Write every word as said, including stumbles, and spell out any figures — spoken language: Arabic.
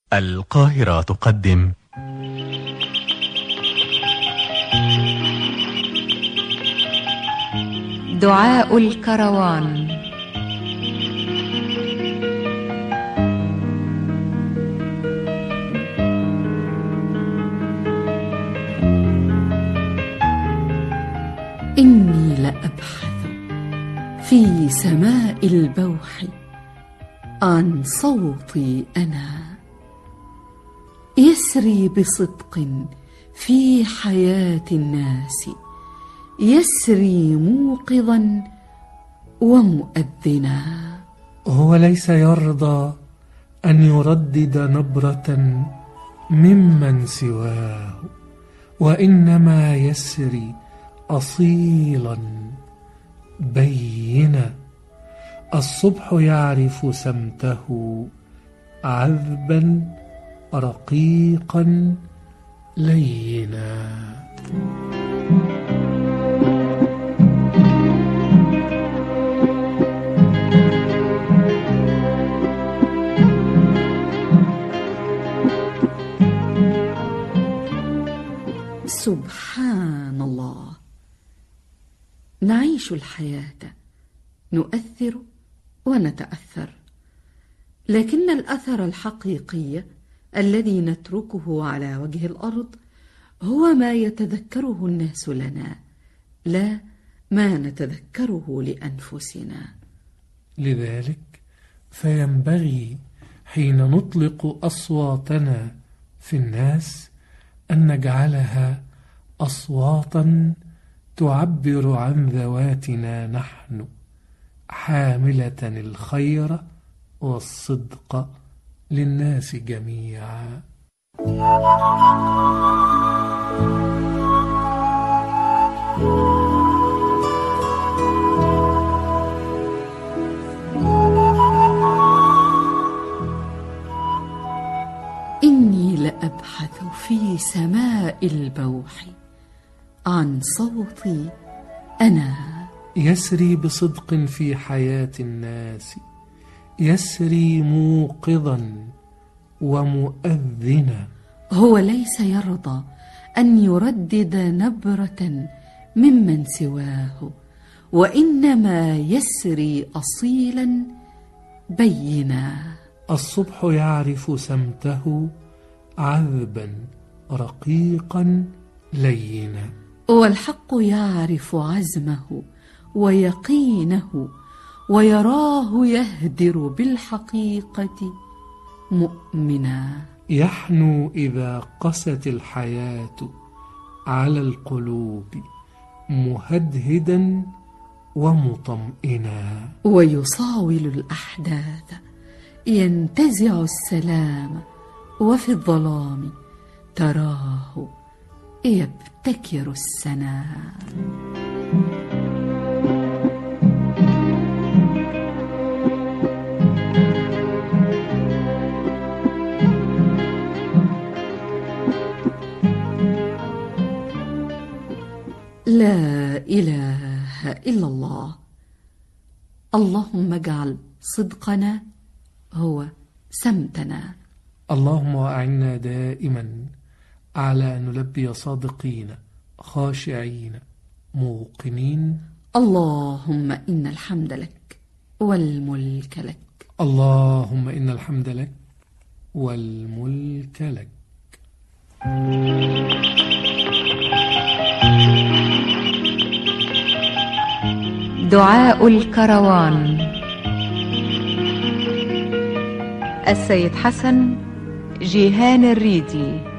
القاهرة تقدم دعاء الكروان. إني لأبحث في سماء البوح عن صوتي أنا، يسري بصدق في حياة الناس، يسري موقظا ومؤذنا. هو ليس يرضى أن يردد نبرة ممن سواه، وإنما يسري أصيلا بينا. الصبح يعرف سمته عذبا رقيقا لينا. سبحان الله، نعيش الحياة، نؤثر ونتأثر، لكن الأثر الحقيقي الذي نتركه على وجه الأرض هو ما يتذكره الناس لنا، لا ما نتذكره لأنفسنا. لذلك فينبغي حين نطلق أصواتنا في الناس أن نجعلها أصواتا تعبر عن ذواتنا نحن، حاملة الخير والصدق للناس جميعا. إني لأبحث في سماء البوح عن صوتي أنا، يسري بصدق في حياة الناس، يسري موقظا ومؤذنا. هو ليس يرضى أن يردد نبرة ممن سواه، وإنما يسري أصيلا بينا. الصبح يعرف سمته عذبا رقيقا لينا، والحق يعرف عزمه ويقينه، ويراه يهدر بالحقيقة مؤمنا. يحنو إذا قست الحياة على القلوب مهدهدا ومطمئنا، ويصاول الأحداث ينتزع السلام، وفي الظلام تراه يبتكر السنا. لا إله إلا الله. اللهم اجعل صدقنا هو سمتنا. اللهم أعنا دائما على أن نلبي صادقين خاشعين موقنين. اللهم إن الحمد لك والملك لك. اللهم إن الحمد لك والملك لك. دعاء الكروان. السيد حسن جيهان الريدي.